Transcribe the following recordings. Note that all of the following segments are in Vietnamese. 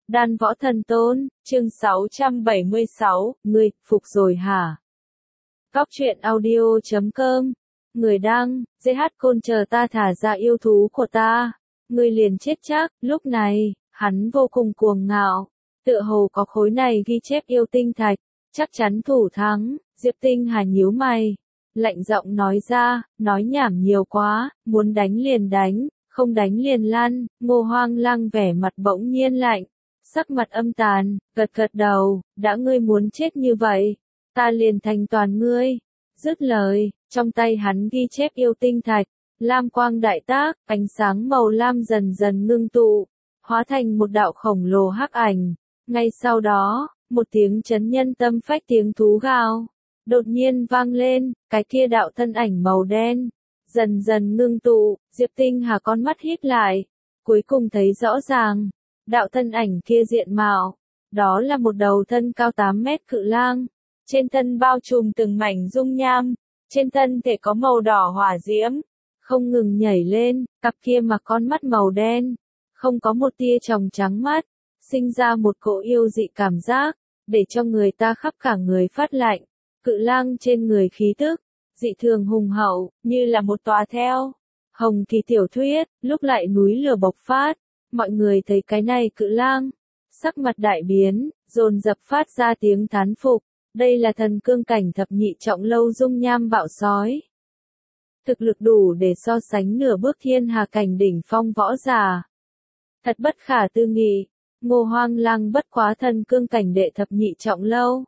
Đan Võ Thần Tôn, chương 676, ngươi, phục rồi hả? Góc truyện audio.com, người đăng, GH Côn chờ ta thả ra yêu thú của ta, ngươi liền chết chắc. Lúc này, hắn vô cùng cuồng ngạo, tựa hồ có khối này ghi chép yêu tinh thạch, chắc chắn thủ thắng. Diệp Tinh Hà nhíu mày, lạnh giọng nói ra, nói nhảm nhiều quá, muốn đánh liền đánh, không đánh liền lăn. Ngô Hoang Lăng vẻ mặt bỗng nhiên lạnh, sắc mặt âm tàn, gật gật đầu, đã ngươi muốn chết như vậy, ta liền thành toàn ngươi. Dứt lời, trong tay hắn ghi chép yêu tinh thạch, lam quang đại tác, ánh sáng màu lam dần dần ngưng tụ, hóa thành một đạo khổng lồ hắc ảnh. Ngay sau đó, một tiếng chấn nhân tâm phách tiếng thú gào đột nhiên vang lên, cái kia đạo thân ảnh màu đen dần dần ngưng tụ. Diệp Tinh Hà con mắt híp lại, cuối cùng thấy rõ ràng đạo thân ảnh kia diện mạo, đó là một đầu thân cao 8 mét cự lang, trên thân bao trùm từng mảnh dung nham, trên thân thể có màu đỏ hỏa diễm, không ngừng nhảy lên, cặp kia mặc con mắt màu đen, không có một tia tròng trắng mắt, sinh ra một cỗ yêu dị cảm giác, để cho người ta khắp cả người phát lạnh. Cự lang trên người khí tức, dị thường hùng hậu, như là một tòa theo hồng kỳ tiểu thuyết, lúc lại núi lửa bộc phát. Mọi người thấy cái này cự lang, sắc mặt đại biến, dồn dập phát ra tiếng thán phục. Đây là thần cương cảnh thập nhị trọng lâu dung nham bạo sói. Thực lực đủ để so sánh nửa bước thiên hà cảnh đỉnh phong võ giả. Thật bất khả tư nghị, Ngô Hoang Lăng bất quá thần cương cảnh đệ thập nhị trọng lâu.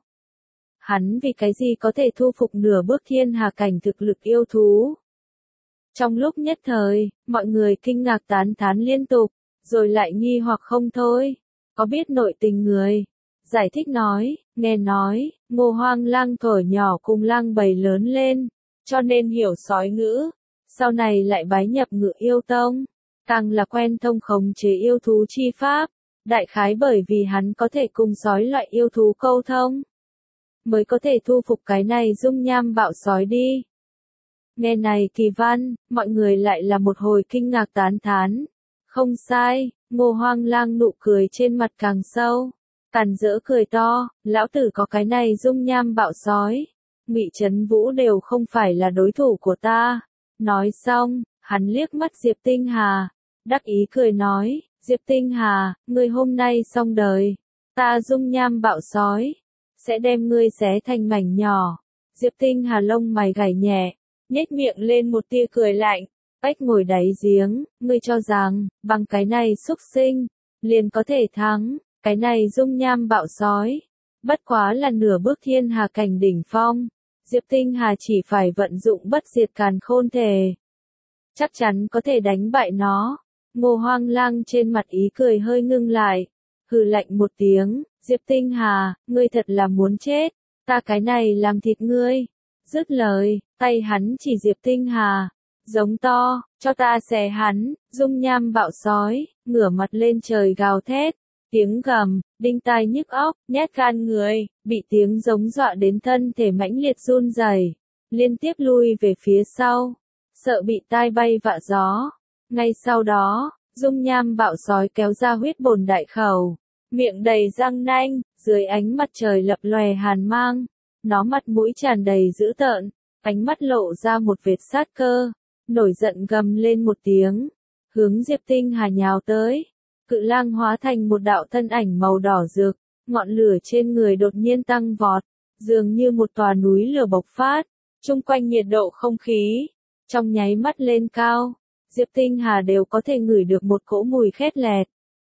Hắn vì cái gì có thể thu phục nửa bước thiên hà cảnh thực lực yêu thú? Trong lúc nhất thời, mọi người kinh ngạc tán thán liên tục, rồi lại nghi hoặc không thôi. Có biết nội tình người giải thích nói, nghe nói, Ngô Hoang Lăng thuở nhỏ cùng lang bầy lớn lên, cho nên hiểu sói ngữ, sau này lại bái nhập Ngự Yêu Tông, càng là quen thông khống chế yêu thú chi pháp, đại khái bởi vì hắn có thể cùng sói loại yêu thú câu thông, mới có thể thu phục cái này dung nham bạo sói đi. Nghe này kỳ văn, mọi người lại là một hồi kinh ngạc tán thán. Không sai, Ngô Hoang Lang nụ cười trên mặt càng sâu, càn rỡ cười to, lão tử có cái này dung nham bạo sói, Ngụy Trấn Vũ đều không phải là đối thủ của ta. Nói xong, hắn liếc mắt Diệp Tinh Hà, đắc ý cười nói, Diệp Tinh Hà, ngươi hôm nay xong đời, ta dung nham bạo sói sẽ đem ngươi xé thành mảnh nhỏ. Diệp Tinh Hà lông mày gảy nhẹ, nhếch miệng lên một tia cười lạnh, bách ngồi đáy giếng, ngươi cho rằng, bằng cái này xúc sinh, liền có thể thắng, cái này dung nham bạo sói, bất quá là nửa bước thiên hà cảnh đỉnh phong, Diệp Tinh Hà chỉ phải vận dụng bất diệt càn khôn thể, chắc chắn có thể đánh bại nó. Ngô Hoang Lang trên mặt ý cười hơi ngưng lại, hừ lạnh một tiếng, Diệp Tinh Hà, ngươi thật là muốn chết, ta cái này làm thịt ngươi. Dứt lời, tay hắn chỉ Diệp Tinh Hà, giống to, cho ta xé hắn. Dung nham bạo sói, ngửa mặt lên trời gào thét, tiếng gầm, đinh tai nhức óc, nhét gan người, bị tiếng giống dọa đến thân thể mãnh liệt run rẩy, liên tiếp lui về phía sau, sợ bị tai bay vạ gió. Ngay sau đó, dung nham bạo sói kéo ra huyết bồn đại khẩu, miệng đầy răng nanh, dưới ánh mặt trời lập lòe hàn mang, nó mặt mũi tràn đầy dữ tợn, ánh mắt lộ ra một vệt sát cơ, nổi giận gầm lên một tiếng, hướng Diệp Tinh Hà nhào tới. Cự lang hóa thành một đạo thân ảnh màu đỏ rực, ngọn lửa trên người đột nhiên tăng vọt, dường như một tòa núi lửa bộc phát, chung quanh nhiệt độ không khí trong nháy mắt lên cao, Diệp Tinh Hà đều có thể ngửi được một cỗ mùi khét lẹt.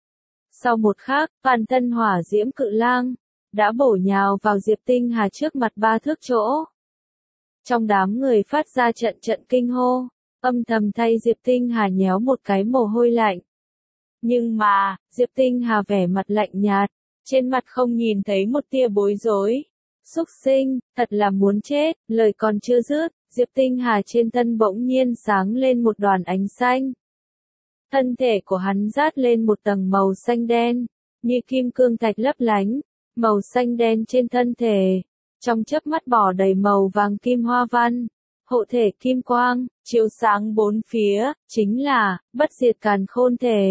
Sau một khắc, toàn thân hỏa diễm cự lang đã bổ nhào vào Diệp Tinh Hà trước mặt 3 thước chỗ. Trong đám người phát ra trận trận kinh hô, âm thầm thay Diệp Tinh Hà nhéo một cái mồ hôi lạnh. Nhưng mà, Diệp Tinh Hà vẻ mặt lạnh nhạt, trên mặt không nhìn thấy một tia bối rối. Xúc sinh, thật là muốn chết. Lời còn chưa dứt, Diệp Tinh Hà trên thân bỗng nhiên sáng lên một đoàn ánh xanh. Thân thể của hắn rát lên một tầng màu xanh đen, như kim cương thạch lấp lánh, màu xanh đen trên thân thể, trong chớp mắt bỏ đầy màu vàng kim hoa văn, hộ thể kim quang, chiếu sáng bốn phía, chính là bất diệt càn khôn thể.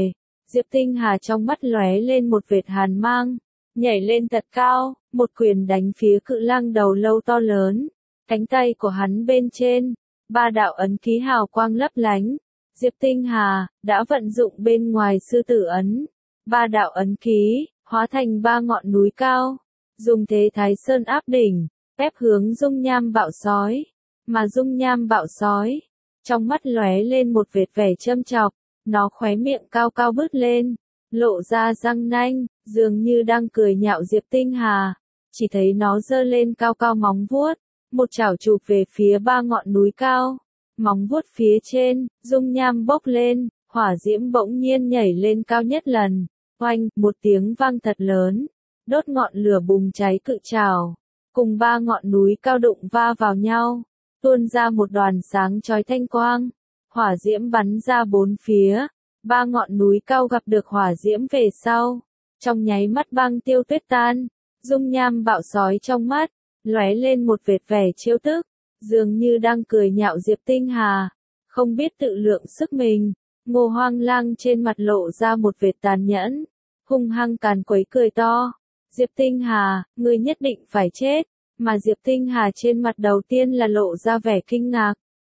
Diệp Tinh Hà trong mắt lóe lên một vệt hàn mang, nhảy lên thật cao, một quyền đánh phía cự lang đầu lâu to lớn. Cánh tay của hắn bên trên, ba đạo ấn ký hào quang lấp lánh. Diệp Tinh Hà đã vận dụng bên ngoài sư tử ấn, ba đạo ấn ký hóa thành ba ngọn núi cao, dùng thế Thái Sơn áp đỉnh, ép hướng dung nham bạo sói. Mà dung nham bạo sói, trong mắt lóe lên một vệt vẻ châm chọc, nó khóe miệng cao cao bứt lên, lộ ra răng nanh, dường như đang cười nhạo Diệp Tinh Hà. Chỉ thấy nó giơ lên cao cao móng vuốt, một chảo chụp về phía ba ngọn núi cao. Móng vuốt phía trên, dung nham bốc lên, hỏa diễm bỗng nhiên nhảy lên cao nhất lần. Oanh, một tiếng vang thật lớn, đốt ngọn lửa bùng cháy cự chảo, cùng ba ngọn núi cao đụng va vào nhau, tuôn ra một đoàn sáng chói thanh quang. Hỏa diễm bắn ra bốn phía, ba ngọn núi cao gặp được hỏa diễm về sau, trong nháy mắt băng tiêu tuyết tan. Dung nham bạo sói trong mắt lóe lên một vệt vẻ trêu tức, dường như đang cười nhạo Diệp Tinh Hà, không biết tự lượng sức mình. Ngô Hoang Lang trên mặt lộ ra một vệt tàn nhẫn, hung hăng càn quấy cười to. Diệp Tinh Hà, ngươi nhất định phải chết. Mà Diệp Tinh Hà trên mặt đầu tiên là lộ ra vẻ kinh ngạc,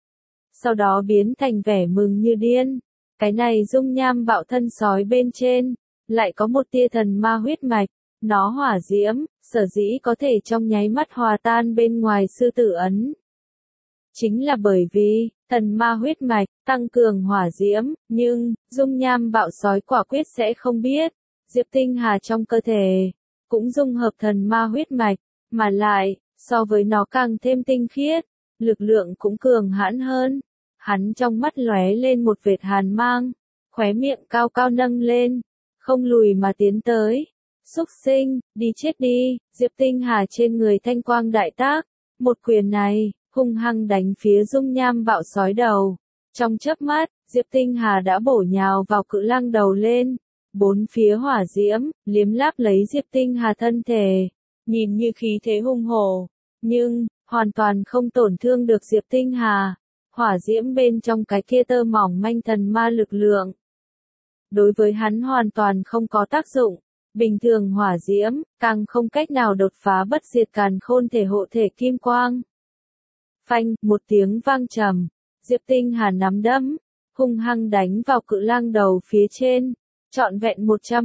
sau đó biến thành vẻ mừng như điên. Cái này dung nham bạo thân sói bên trên, lại có một tia thần ma huyết mạch. Nó hỏa diễm, sở dĩ có thể trong nháy mắt hòa tan bên ngoài sư tử ấn. Chính là bởi vì, thần ma huyết mạch, tăng cường hỏa diễm, nhưng, dung nham bạo sói quả quyết sẽ không biết. Diệp Tinh Hà trong cơ thể, cũng dung hợp thần ma huyết mạch, mà lại, so với nó càng thêm tinh khiết, lực lượng cũng cường hãn hơn. Hắn trong mắt lóe lên một vệt hàn mang, khóe miệng cao cao nâng lên, không lùi mà tiến tới. Xúc sinh, đi chết đi. Diệp Tinh Hà trên người thanh quang đại tác, một quyền này, hung hăng đánh phía dung nham bạo sói đầu. Trong chớp mắt, Diệp Tinh Hà đã bổ nhào vào cự lang đầu lên, bốn phía hỏa diễm, liếm láp lấy Diệp Tinh Hà thân thể, nhìn như khí thế hung hổ, nhưng, hoàn toàn không tổn thương được Diệp Tinh Hà. Hỏa diễm bên trong cái kia tơ mỏng manh thần ma lực lượng, đối với hắn hoàn toàn không có tác dụng. Bình thường hỏa diễm, càng không cách nào đột phá bất diệt càn khôn thể hộ thể kim quang. Phanh, một tiếng vang trầm, Diệp Tinh Hà nắm đấm, hung hăng đánh vào cự lang đầu phía trên, trọn vẹn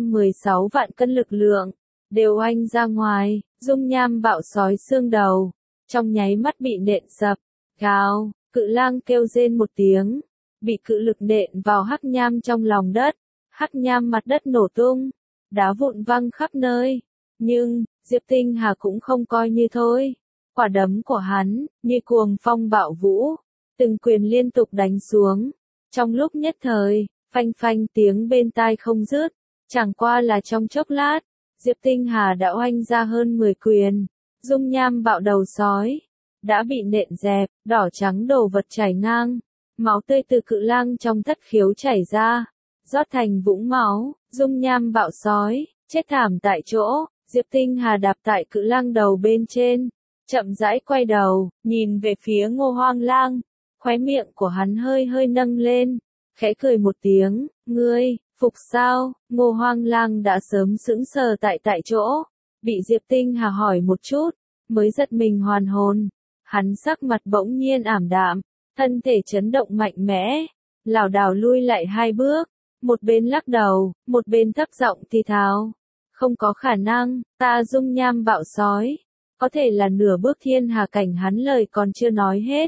116 vạn cân lực lượng, đều oanh ra ngoài. Dung nham bạo sói xương đầu, trong nháy mắt bị nện sập. Gào, cự lang kêu rên một tiếng, bị cự lực nện vào hắc nham trong lòng đất, hắc nham mặt đất nổ tung, đá vụn văng khắp nơi. Nhưng, Diệp Tinh Hà cũng không coi như thôi. Quả đấm của hắn, như cuồng phong bạo vũ, từng quyền liên tục đánh xuống. Trong lúc nhất thời, phanh phanh tiếng bên tai không dứt, chẳng qua là trong chốc lát, Diệp Tinh Hà đã oanh ra hơn 10 quyền. Dung nham bạo đầu sói, đã bị nện dẹp, đỏ trắng đồ vật chảy ngang. Máu tươi từ cự lang trong thất khiếu chảy ra, rót thành vũng máu. Dung nham bạo sói, chết thảm tại chỗ. Diệp Tinh Hà đạp tại cự lang đầu bên trên, chậm rãi quay đầu, nhìn về phía Ngô Hoang Lang. Khóe miệng của hắn hơi hơi nâng lên, khẽ cười một tiếng. Ngươi, phục sao? Ngô Hoang Lang đã sớm sững sờ tại chỗ, bị Diệp Tinh Hà hỏi một chút, mới giật mình hoàn hồn. Hắn sắc mặt bỗng nhiên ảm đạm, thân thể chấn động mạnh mẽ, lảo đảo lui lại 2 bước, một bên lắc đầu, một bên thấp giọng thì thào. Không có khả năng, ta dung nham bạo sói, có thể là nửa bước thiên hà cảnh. Hắn lời còn chưa nói hết,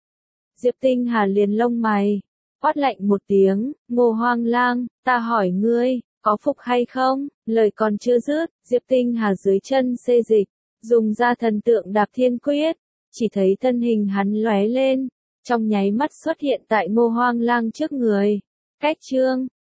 Diệp Tinh Hà liền lông mày, quát lạnh một tiếng. Ngô Hoang Lang, ta hỏi ngươi, có phục hay không? Lời còn chưa dứt, Diệp Tinh Hà dưới chân xê dịch, dùng ra thần tượng đạp thiên quyết, chỉ thấy thân hình hắn lóe lên, trong nháy mắt xuất hiện tại Ngô Hoang Lang trước người. Cách chương